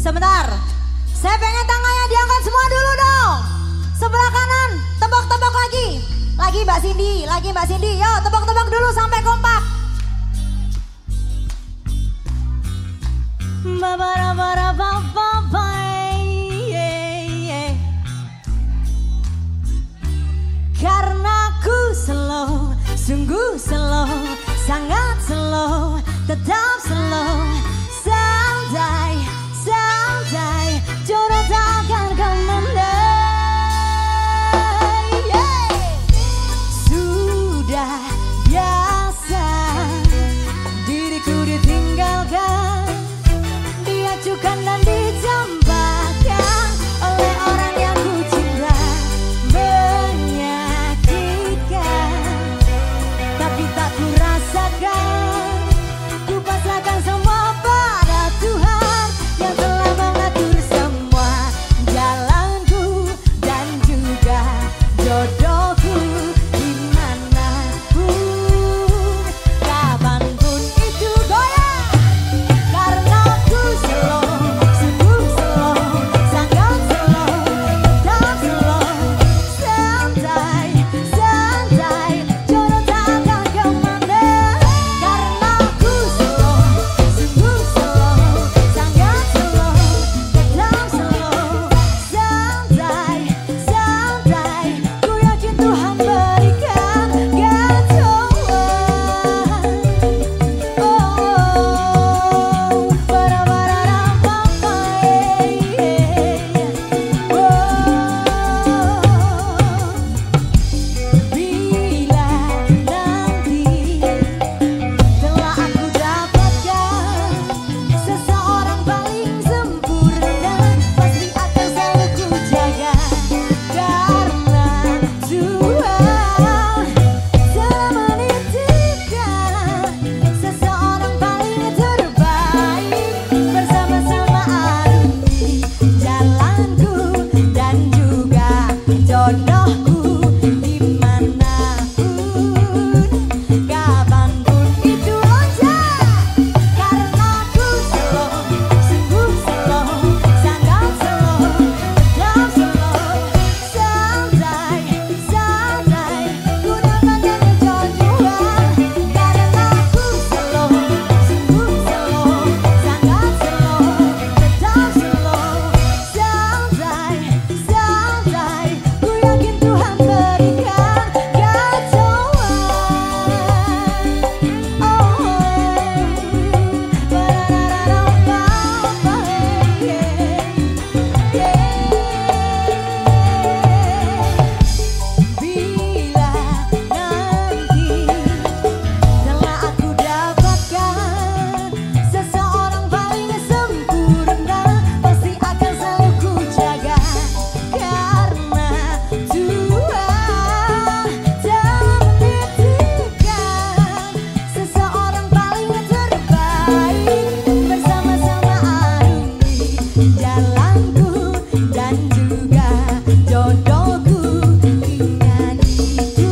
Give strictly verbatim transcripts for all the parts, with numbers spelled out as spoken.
Sebentar, saya pengen tangannya diangkat semua dulu dong. Sebelah kanan, tebak-tebak lagi. Lagi Mbak Cindy, lagi Mbak Cindy. Yo, tebak-tebak dulu sampai kompak. Karena ku slow, sungguh slow, sangat slow, tetap slow. Santai, santai, jodoh takkan kemana. Yeah. Sudah biasa diriku ditinggalkan, diacukan dan dicampakkan oleh orang yang ku cinta. Menyakitkan, tapi tak ku rasakan. Ku pasrahkan semua pada Tuhan yang telah mengatur semua jalanku dan juga jodohku. Dimanapun, kapanpun itu goyang. Karena ku slow, sungguh slow, sangat slow, tetap slow. Santai, santai, jodoh takkan kemana. Karena ku slow, sungguh slow, sangat slow, tetap slow. Santai, santai, ku yakin Tuhan berikan kejauhan. Oh, bara-bara-ra-pa-pa, bila nanti telah aku dapatkan seseorang paling sempurna, pasti akan selalu ku jaga. Karena Tuhan telah menitipkan seseorang paling terbaik, bersama-sama arungi jalanku dan juga jodohku. Dimanapun, kapanpun itu loncat. Karena ku slow, sungguh slow, sangat slow, tetap slow. Santai, santai, ku dapatkan kejodohan. Karena ku slow, sungguh slow, sangat slow, tetap slow. Santai, santai, ku yakin Tuhan berikan kejauhan. Oh, bara-ra-ra-pa-pa, yeah, yeah. Bila nanti telah aku dapatkan seseorang paling sempurna, pasti akan selalu ku jaga. Karena Tuhan telah menitipkan seseorang paling terbaik, bersama-sama arungi jalanku dan juga jodohku. Ingat itu,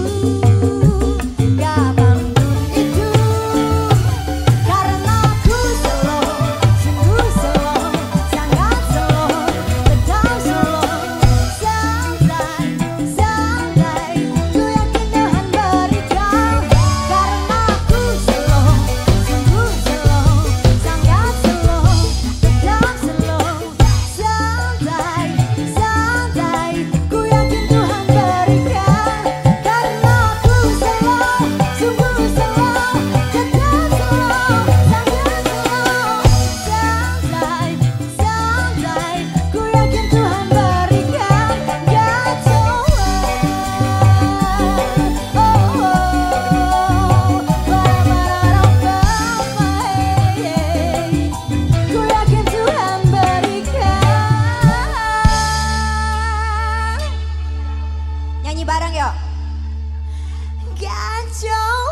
kapanpun itu. Karena ku slow, sungguh slow, sangat slow, tetap slow. Santai, santai, ku yakin Tuhan berikan. Karena ku slow, sungguh slow, sangat slow, tetap slow. Santai, santai, ku yakin Tuhan berikan. Karena ku slow, sungguh slow, tetap slow, sangat slow. Santai, santai, ku yakin Tuhan berikan kejauhan. Oh, bara-bara-ra-pa-pa, yeah. Ku yakin Tuhan berikan. Nyanyi bareng yuk. Kejauhan.